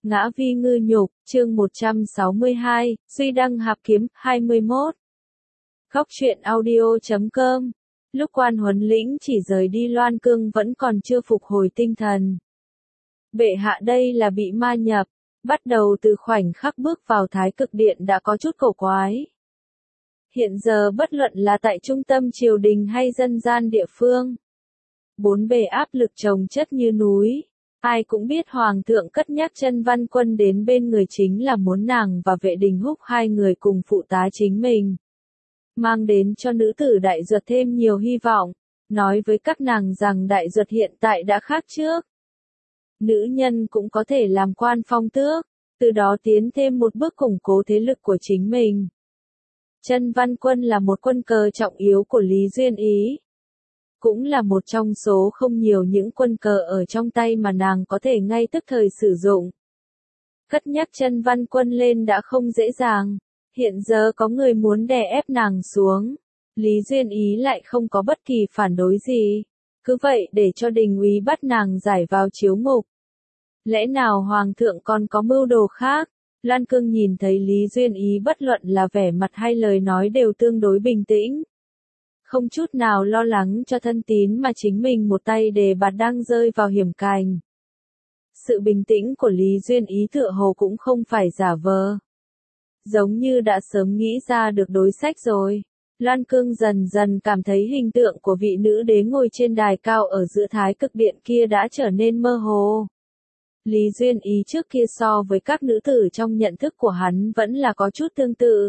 Ngã vi ngư nhục, chương 162, Duy Đăng Hạp Kiếm, 21. Góc truyện audio.com. Lúc Quan Huấn lĩnh chỉ rời đi Loan Cương vẫn còn chưa phục hồi tinh thần. Bệ hạ đây là bị ma nhập, bắt đầu từ khoảnh khắc bước vào Thái Cực Điện đã có chút cổ quái. Hiện giờ bất luận là tại trung tâm triều đình hay dân gian địa phương, bốn bề áp lực chồng chất như núi. Ai cũng biết Hoàng thượng cất nhắc Chân Văn Quân đến bên người chính là muốn nàng và Vệ Đình Húc hai người cùng phụ tá chính mình. Mang đến cho nữ tử Đại Duật thêm nhiều hy vọng, nói với các nàng rằng Đại Duật hiện tại đã khác trước. Nữ nhân cũng có thể làm quan phong tước, từ đó tiến thêm một bước củng cố thế lực của chính mình. Chân Văn Quân là một quân cờ trọng yếu của Lý Duyên Ý. Cũng là một trong số không nhiều những quân cờ ở trong tay mà nàng có thể ngay tức thời sử dụng. Cất nhắc Chân Văn Quân lên đã không dễ dàng, hiện giờ có người muốn đè ép nàng xuống. Lý Duyên Ý lại không có bất kỳ phản đối gì, cứ vậy để cho Đình úy bắt nàng giải vào chiếu ngục. Lẽ nào Hoàng thượng còn có mưu đồ khác? Lan Cương nhìn thấy Lý Duyên Ý bất luận là vẻ mặt hay lời nói đều tương đối bình tĩnh. Không chút nào lo lắng cho thân tín mà chính mình một tay đề bạt đang rơi vào hiểm cảnh. Sự bình tĩnh của Lý Duyên Ý tựa hồ cũng không phải giả vờ. Giống như đã sớm nghĩ ra được đối sách rồi. Lan Cương dần dần cảm thấy hình tượng của vị nữ đế ngồi trên đài cao ở giữa Thái Cực Điện kia đã trở nên mơ hồ. Lý Duyên Ý trước kia so với các nữ tử trong nhận thức của hắn vẫn là có chút tương tự.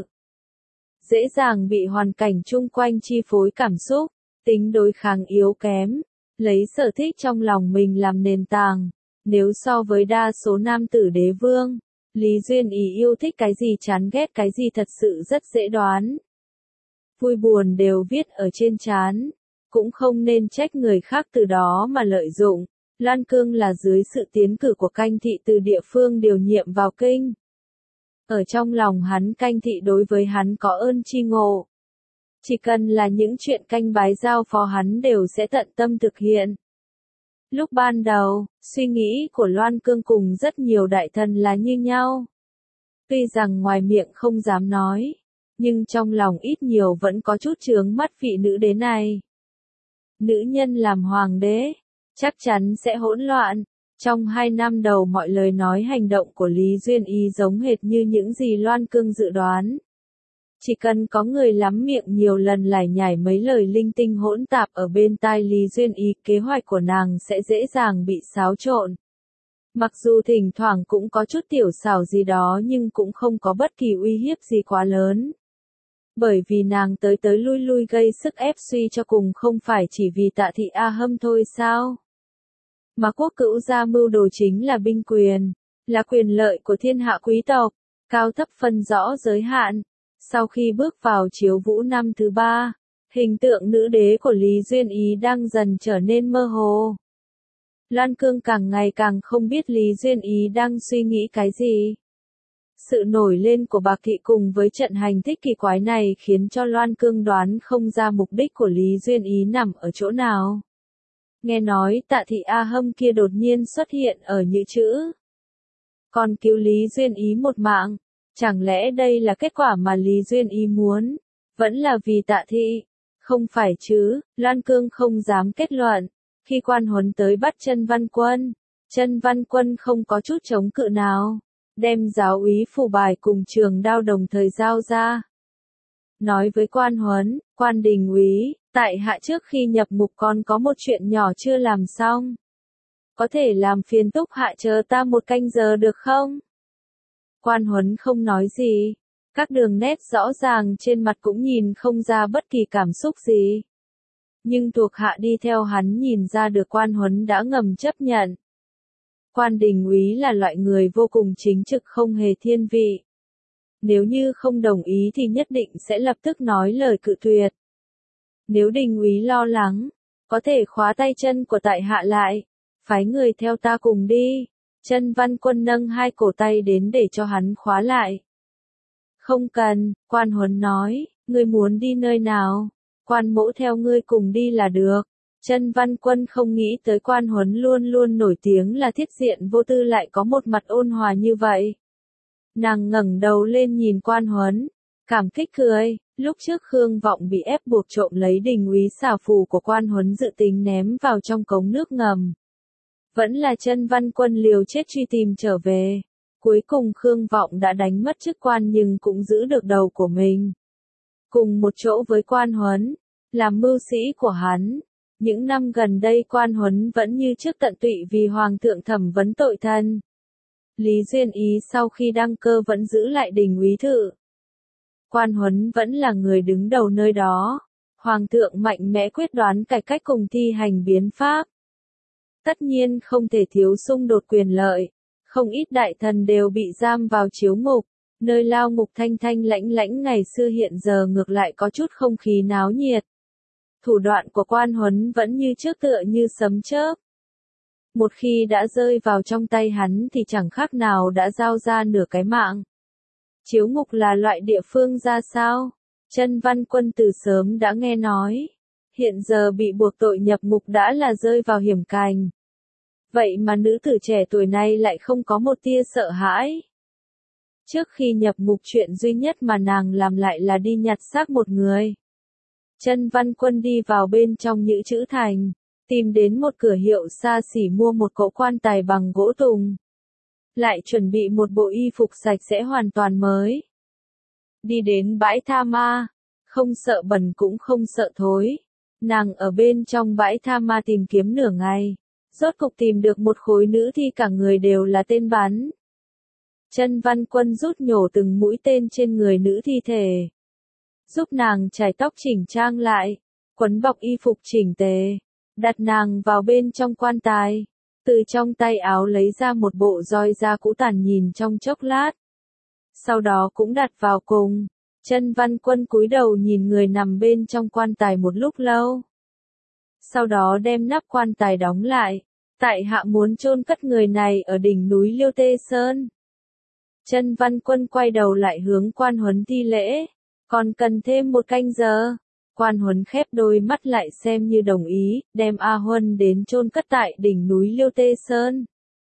Dễ dàng bị hoàn cảnh chung quanh chi phối cảm xúc, tính đối kháng yếu kém, lấy sở thích trong lòng mình làm nền tảng. Nếu so với đa số nam tử đế vương, Lý Duyên Ý yêu thích cái gì chán ghét cái gì thật sự rất dễ đoán. Vui buồn đều viết ở trên trán, cũng không nên trách người khác từ đó mà lợi dụng. Lan Cương là dưới sự tiến cử của Canh Thị từ địa phương điều nhiệm vào kinh. Ở trong lòng hắn Canh Thị đối với hắn có ơn tri ngộ. Chỉ cần là những chuyện canh bái giao phó hắn đều sẽ tận tâm thực hiện. Lúc ban đầu, suy nghĩ của Loan Cương cùng rất nhiều đại thần là như nhau. Tuy rằng ngoài miệng không dám nói, nhưng trong lòng ít nhiều vẫn có chút chướng mắt vị nữ đế này. Nữ nhân làm hoàng đế, chắc chắn sẽ hỗn loạn. Trong 2 năm đầu mọi lời nói hành động của Lý Duyên Ý giống hệt như những gì Loan Cương dự đoán. Chỉ cần có người lắm miệng nhiều lần lải nhải mấy lời linh tinh hỗn tạp ở bên tai Lý Duyên Ý, kế hoạch của nàng sẽ dễ dàng bị xáo trộn. Mặc dù thỉnh thoảng cũng có chút tiểu xảo gì đó nhưng cũng không có bất kỳ uy hiếp gì quá lớn. Bởi vì nàng tới tới lui lui gây sức ép suy cho cùng không phải chỉ vì Tạ Thị A Hâm thôi sao? Mà quốc cữu gia mưu đồ chính là binh quyền, là quyền lợi của thiên hạ quý tộc, cao thấp phân rõ giới hạn. Sau khi bước vào chiếu vũ năm thứ 3, hình tượng nữ đế của Lý Duyên Ý đang dần trở nên mơ hồ. Lan Cương càng ngày càng không biết Lý Duyên Ý đang suy nghĩ cái gì. Sự nổi lên của Bạc Thị cùng với trận hành thích kỳ quái này khiến cho Loan Cương đoán không ra mục đích của Lý Duyên Ý nằm ở chỗ nào. Nghe nói Tạ Thị A Hâm kia đột nhiên xuất hiện ở Nhữ Chữ, còn cứu Lý Duyên Ý một mạng. Chẳng lẽ đây là kết quả mà Lý Duyên Ý muốn? Vẫn là vì Tạ Thị? Không phải chứ, Lan Cương không dám kết luận. Khi Quan Huấn tới bắt Chân Văn Quân, Chân Văn Quân không có chút chống cự nào, đem giáo úy phủ bài cùng trường đao đồng thời giao ra. Nói với Quan Huấn, Quan Đình úy, tại hạ trước khi nhập ngục còn có một chuyện nhỏ chưa làm xong. Có thể làm phiền Túc hạ chờ ta 1 canh giờ được không? Quan Huấn không nói gì, các đường nét rõ ràng trên mặt cũng nhìn không ra bất kỳ cảm xúc gì. Nhưng thuộc hạ đi theo hắn nhìn ra được Quan Huấn đã ngầm chấp nhận. Quan Đình úy là loại người vô cùng chính trực không hề thiên vị. Nếu như không đồng ý thì nhất định sẽ lập tức nói lời cự tuyệt. Nếu Đình úy lo lắng, có thể khóa tay chân của tại hạ lại, phái người theo ta cùng đi. Chân Văn Quân nâng 2 cổ tay đến để cho hắn khóa lại. Không cần, Quan Huấn nói, ngươi muốn đi nơi nào? Quan mỗ theo ngươi cùng đi là được. Chân Văn Quân không nghĩ tới Quan Huấn luôn luôn nổi tiếng là thiết diện vô tư lại có một mặt ôn hòa như vậy. Nàng ngẩng đầu lên nhìn Quan Huấn, cảm kích cười, lúc trước Khương Vọng bị ép buộc trộm lấy đình úy xà phù của Quan Huấn dự tính ném vào trong cống nước ngầm. Vẫn là Chân Văn Quân liều chết truy tìm trở về. Cuối cùng Khương Vọng đã đánh mất chức quan nhưng cũng giữ được đầu của mình. Cùng một chỗ với Quan Huấn, làm mưu sĩ của hắn. Những năm gần đây Quan Huấn vẫn như trước tận tụy vì Hoàng thượng thẩm vấn tội thân. Lý Duyên Ý sau khi đăng cơ vẫn giữ lại đình úy thự. Quan Huấn vẫn là người đứng đầu nơi đó. Hoàng thượng mạnh mẽ quyết đoán cải cách cùng thi hành biến pháp. Tất nhiên không thể thiếu xung đột quyền lợi. Không ít đại thần đều bị giam vào chiếu ngục. Nơi lao ngục thanh thanh lãnh lãnh ngày xưa hiện giờ ngược lại có chút không khí náo nhiệt. Thủ đoạn của Quan Huấn vẫn như trước tựa như sấm chớp. Một khi đã rơi vào trong tay hắn thì chẳng khác nào đã giao ra nửa cái mạng. Chiếu ngục là loại địa phương ra sao? Chân Văn Quân từ sớm đã nghe nói. Hiện giờ bị buộc tội nhập ngục đã là rơi vào hiểm cảnh. Vậy mà nữ tử trẻ tuổi này lại không có một tia sợ hãi. Trước khi nhập ngục chuyện duy nhất mà nàng làm lại là đi nhặt xác một người. Chân Văn Quân đi vào bên trong Nhữ Trữ Thành, tìm đến một cửa hiệu xa xỉ mua một cỗ quan tài bằng gỗ tùng. Lại chuẩn bị một bộ y phục sạch sẽ hoàn toàn mới. Đi đến bãi tha ma, không sợ bẩn cũng không sợ thối. Nàng ở bên trong bãi tha ma tìm kiếm nửa ngày, rốt cục tìm được một khối nữ thi cả người đều là tên bắn. Chân Văn Quân rút nhổ từng mũi tên trên người nữ thi thể. Giúp nàng chải tóc chỉnh trang lại, quấn bọc y phục chỉnh tề, đặt nàng vào bên trong quan tài. Từ trong tay áo lấy ra một bộ roi da cũ tàn nhìn trong chốc lát. Sau đó cũng đặt vào cùng. Chân Văn Quân cúi đầu nhìn người nằm bên trong quan tài một lúc lâu. Sau đó đem nắp quan tài đóng lại. Tại hạ muốn chôn cất người này ở đỉnh núi Liêu Tê Sơn. Chân Văn Quân quay đầu lại hướng Quan Huấn thi lễ. Còn cần thêm một canh giờ. Quan Huấn khép đôi mắt lại xem như đồng ý, đem A Huân đến chôn cất tại đỉnh núi Liêu Tê Sơn.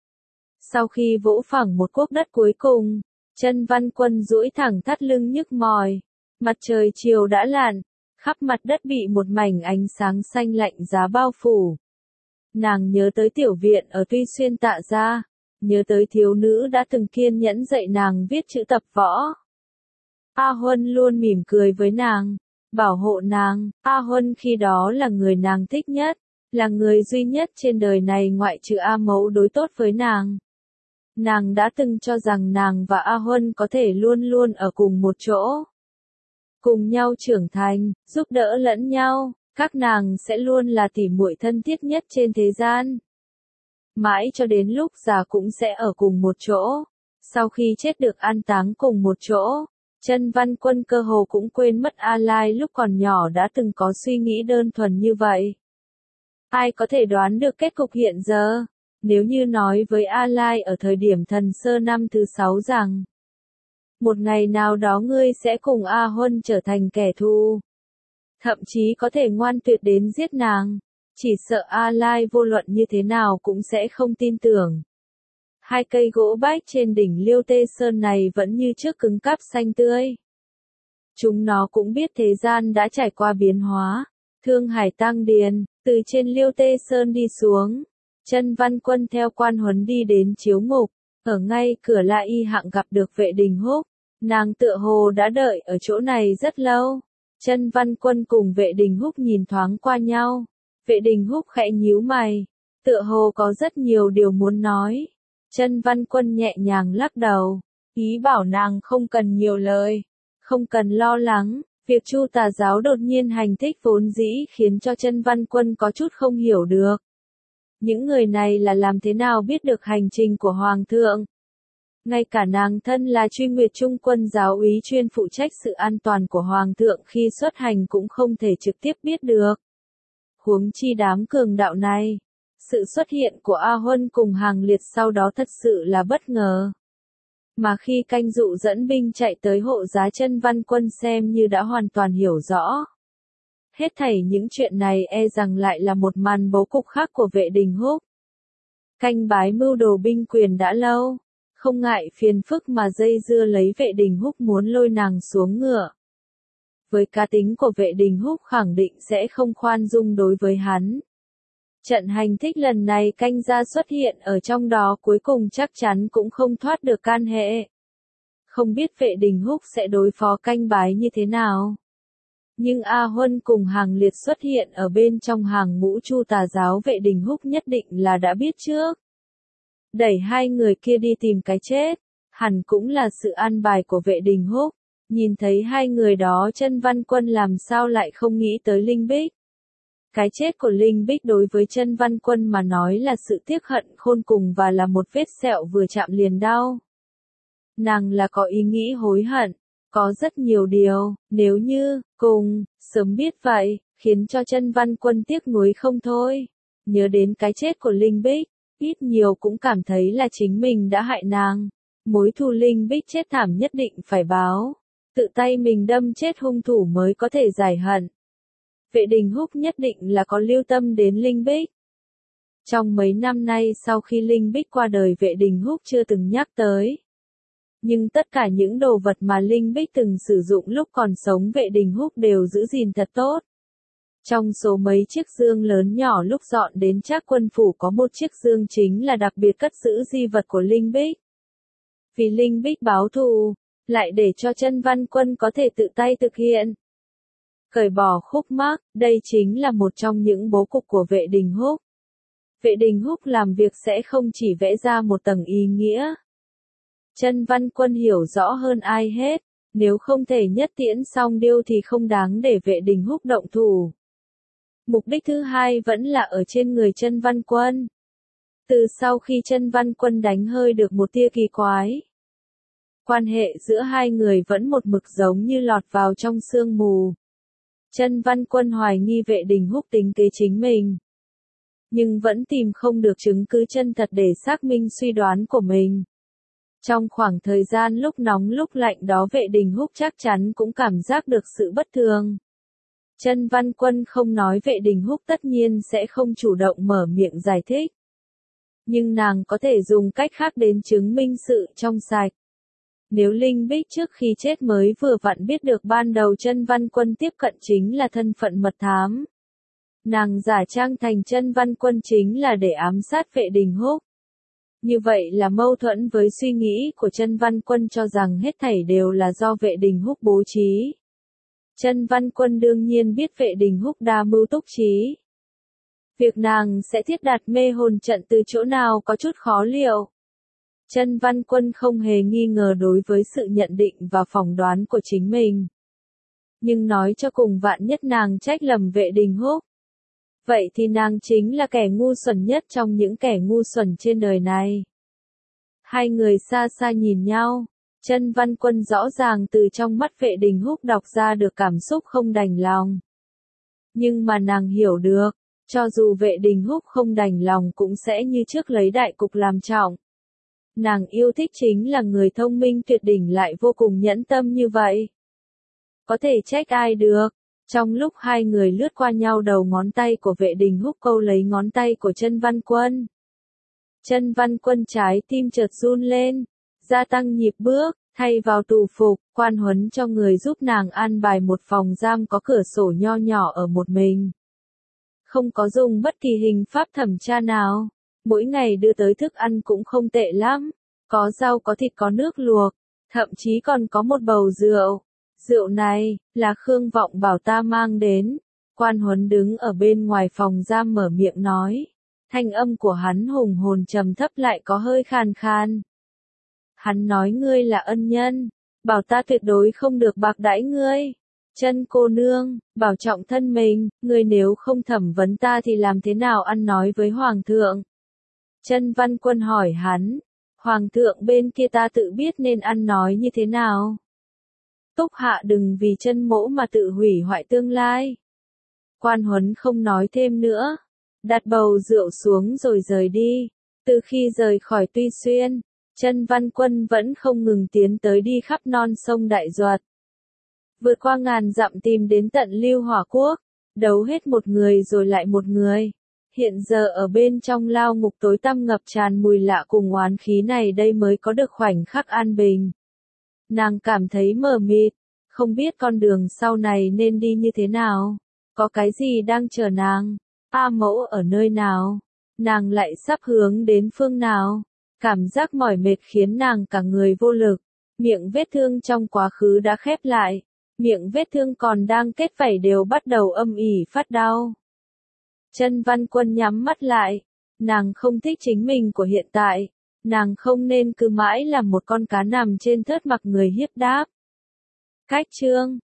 Sau khi vỗ phẳng một cuốc đất cuối cùng, Chân Văn Quân duỗi thẳng thắt lưng nhức mỏi. Mặt trời chiều đã lặn, khắp mặt đất bị một mảnh ánh sáng xanh lạnh giá bao phủ. Nàng nhớ tới tiểu viện ở Tuy Xuyên Tạ Gia, nhớ tới thiếu nữ đã từng kiên nhẫn dạy nàng viết chữ tập võ. A Huân luôn mỉm cười với nàng, bảo hộ nàng. A Huân khi đó là người nàng thích nhất, là người duy nhất trên đời này ngoại trừ A Mẫu đối tốt với nàng. Nàng đã từng cho rằng nàng và A Huân có thể luôn luôn ở cùng một chỗ. Cùng nhau trưởng thành, giúp đỡ lẫn nhau, các nàng sẽ luôn là tỉ muội thân thiết nhất trên thế gian. Mãi cho đến lúc già cũng sẽ ở cùng một chỗ. Sau khi chết được an táng cùng một chỗ, Chân Văn Quân cơ hồ cũng quên mất A Lai lúc còn nhỏ đã từng có suy nghĩ đơn thuần như vậy. Ai có thể đoán được kết cục hiện giờ? Nếu như nói với A Lai ở thời điểm Thần Sơ năm thứ 6 rằng một ngày nào đó ngươi sẽ cùng A Huân trở thành kẻ thù, thậm chí có thể ngoan tuyệt đến giết nàng, chỉ sợ A Lai vô luận như thế nào cũng sẽ không tin tưởng. Hai cây gỗ bách trên đỉnh Liêu Tê Sơn này vẫn như trước cứng cáp xanh tươi. Chúng nó cũng biết thế gian đã trải qua biến hóa. Thương Hải Tăng Điền, từ trên Liêu Tê Sơn đi xuống. Chân Văn Quân theo Quan Huấn đi đến chiếu ngục. Ở ngay cửa La Y Hạng gặp được Vệ Đình Húc. Nàng tựa hồ đã đợi ở chỗ này rất lâu. Chân Văn Quân cùng Vệ Đình Húc nhìn thoáng qua nhau. Vệ Đình Húc khẽ nhíu mày. Tựa hồ có rất nhiều điều muốn nói. Chân Văn Quân nhẹ nhàng lắc đầu, ý bảo nàng không cần nhiều lời, không cần lo lắng. Việc Chu Tà giáo đột nhiên hành thích vốn dĩ khiến cho Chân Văn Quân có chút không hiểu được. Những người này là làm thế nào biết được hành trình của Hoàng thượng? Ngay cả nàng thân là Truy Nguyệt Trung quân giáo úy chuyên phụ trách sự an toàn của Hoàng thượng khi xuất hành cũng không thể trực tiếp biết được. Huống chi đám cường đạo này. Sự xuất hiện của A Huân cùng Hàng Liệt sau đó thật sự là bất ngờ. Mà khi canh dụ dẫn binh chạy tới hộ giá Chân Văn Quân xem như đã hoàn toàn hiểu rõ. Hết thảy những chuyện này e rằng lại là một màn bố cục khác của Vệ Đình Húc. Canh bái mưu đồ binh quyền đã lâu, không ngại phiền phức mà dây dưa lấy Vệ Đình Húc muốn lôi nàng xuống ngựa. Với cá tính của Vệ Đình Húc khẳng định sẽ không khoan dung đối với hắn. Trận hành thích lần này canh gia xuất hiện ở trong đó cuối cùng chắc chắn cũng không thoát được can hệ. Không biết Vệ Đình Húc sẽ đối phó canh bái như thế nào. Nhưng A Huân cùng Hàng Liệt xuất hiện ở bên trong hàng ngũ Chu tà giáo, Vệ Đình Húc nhất định là đã biết trước. Đẩy hai người kia đi tìm cái chết, hẳn cũng là sự an bài của Vệ Đình Húc. Nhìn thấy hai người đó, Chân Văn Quân làm sao lại không nghĩ tới Linh Bích. Cái chết của Linh Bích đối với Chân Văn Quân mà nói là sự tiếc hận khôn cùng và là một vết sẹo vừa chạm liền đau. Nàng là có ý nghĩ hối hận, có rất nhiều điều, nếu như, sớm biết vậy, khiến cho Chân Văn Quân tiếc nuối không thôi. Nhớ đến cái chết của Linh Bích, ít nhiều cũng cảm thấy là chính mình đã hại nàng. Mối thù Linh Bích chết thảm nhất định phải báo. Tự tay mình đâm chết hung thủ mới có thể giải hận. Vệ Đình Húc nhất định là có lưu tâm đến Linh Bích. Trong mấy năm nay sau khi Linh Bích qua đời, Vệ Đình Húc chưa từng nhắc tới. Nhưng tất cả những đồ vật mà Linh Bích từng sử dụng lúc còn sống, Vệ Đình Húc đều giữ gìn thật tốt. Trong số mấy chiếc dương lớn nhỏ lúc dọn đến Trác Quân phủ có một chiếc dương chính là đặc biệt cất giữ di vật của Linh Bích. Vì Linh Bích báo thù, lại để cho Chân Văn Quân có thể tự tay thực hiện. Cởi bỏ khúc mắc, đây chính là một trong những bố cục của Vệ Đình Húc. Vệ Đình Húc làm việc sẽ không chỉ vẽ ra một tầng ý nghĩa. Chân Văn Quân hiểu rõ hơn ai hết, nếu không thể nhất tiễn song điêu thì không đáng để Vệ Đình Húc động thủ. Mục đích thứ hai vẫn là ở trên người Chân Văn Quân. Từ sau khi Chân Văn Quân đánh hơi được một tia kỳ quái, quan hệ giữa hai người vẫn một mực giống như lọt vào trong sương mù. Chân Văn Quân hoài nghi Vệ Đình Húc tính kế chính mình, nhưng vẫn tìm không được chứng cứ chân thật để xác minh suy đoán của mình. Trong khoảng thời gian lúc nóng lúc lạnh đó, Vệ Đình Húc chắc chắn cũng cảm giác được sự bất thường. Chân Văn Quân không nói, Vệ Đình Húc tất nhiên sẽ không chủ động mở miệng giải thích. Nhưng nàng có thể dùng cách khác đến chứng minh sự trong sạch. Nếu Linh Bích trước khi chết mới vừa vặn biết được ban đầu Chân Văn Quân tiếp cận chính là thân phận mật thám, nàng giả trang thành Chân Văn Quân chính là để ám sát Vệ Đình Húc. Như vậy là mâu thuẫn với suy nghĩ của Chân Văn Quân cho rằng hết thảy đều là do Vệ Đình Húc bố trí. Chân Văn Quân đương nhiên biết Vệ Đình Húc đa mưu túc trí. Việc nàng sẽ thiết đặt mê hồn trận từ chỗ nào có chút khó liệu. Chân Văn Quân không hề nghi ngờ đối với sự nhận định và phỏng đoán của chính mình. Nhưng nói cho cùng, vạn nhất nàng trách lầm Vệ Đình Húc, vậy thì nàng chính là kẻ ngu xuẩn nhất trong những kẻ ngu xuẩn trên đời này. Hai người xa xa nhìn nhau, Chân Văn Quân rõ ràng từ trong mắt Vệ Đình Húc đọc ra được cảm xúc không đành lòng. Nhưng mà nàng hiểu được, cho dù Vệ Đình Húc không đành lòng cũng sẽ như trước lấy đại cục làm trọng. Nàng yêu thích chính là người thông minh tuyệt đỉnh lại vô cùng nhẫn tâm như vậy. Có thể trách ai được. Trong lúc hai người lướt qua nhau, đầu ngón tay của Vệ Đình Húc câu lấy ngón tay của Chân Văn Quân. Chân Văn Quân trái tim chợt run lên, gia tăng nhịp bước, thay vào tù phục, quan huấn cho người giúp nàng an bài một phòng giam có cửa sổ nho nhỏ ở một mình. Không có dùng bất kỳ hình pháp thẩm tra nào. Mỗi ngày đưa tới thức ăn cũng không tệ lắm, có rau có thịt có nước luộc, thậm chí còn có một bầu rượu. Rượu này, là Khương Vọng bảo ta mang đến. Quan huấn đứng ở bên ngoài phòng giam mở miệng nói. Thanh âm của hắn hùng hồn trầm thấp lại có hơi khàn khan. Hắn nói ngươi là ân nhân, bảo ta tuyệt đối không được bạc đãi ngươi. Chân cô nương, bảo trọng thân mình, ngươi nếu không thẩm vấn ta thì làm thế nào ăn nói với Hoàng thượng? Chân Văn Quân hỏi hắn, Hoàng thượng bên kia ta tự biết nên ăn nói như thế nào? Túc hạ đừng vì Chân mỗ mà tự hủy hoại tương lai. Quan huấn không nói thêm nữa, đặt bầu rượu xuống rồi rời đi. Từ khi rời khỏi Tuy Xuyên, Chân Văn Quân vẫn không ngừng tiến tới, đi khắp non sông Đại Duật. Vượt qua ngàn dặm tìm đến tận Lưu Hỏa Quốc, Đấu hết một người rồi lại một người. Hiện giờ ở bên trong lao ngục tối tăm ngập tràn mùi lạ cùng oán khí này đây mới có được khoảnh khắc an bình. Nàng cảm thấy mờ mịt, không biết con đường sau này nên đi như thế nào. Có cái gì đang chờ nàng? A Mẫu ở nơi nào? Nàng lại sắp hướng đến phương nào? Cảm giác mỏi mệt khiến nàng cả người vô lực. Miệng vết thương trong quá khứ đã khép lại. Miệng vết thương còn đang kết vảy đều bắt đầu âm ỉ phát đau. Chân Văn Quân nhắm mắt lại. Nàng không thích chính mình của hiện tại. Nàng không nên cứ mãi là một con cá nằm trên thớt mặc người hiếp đáp. Cách chương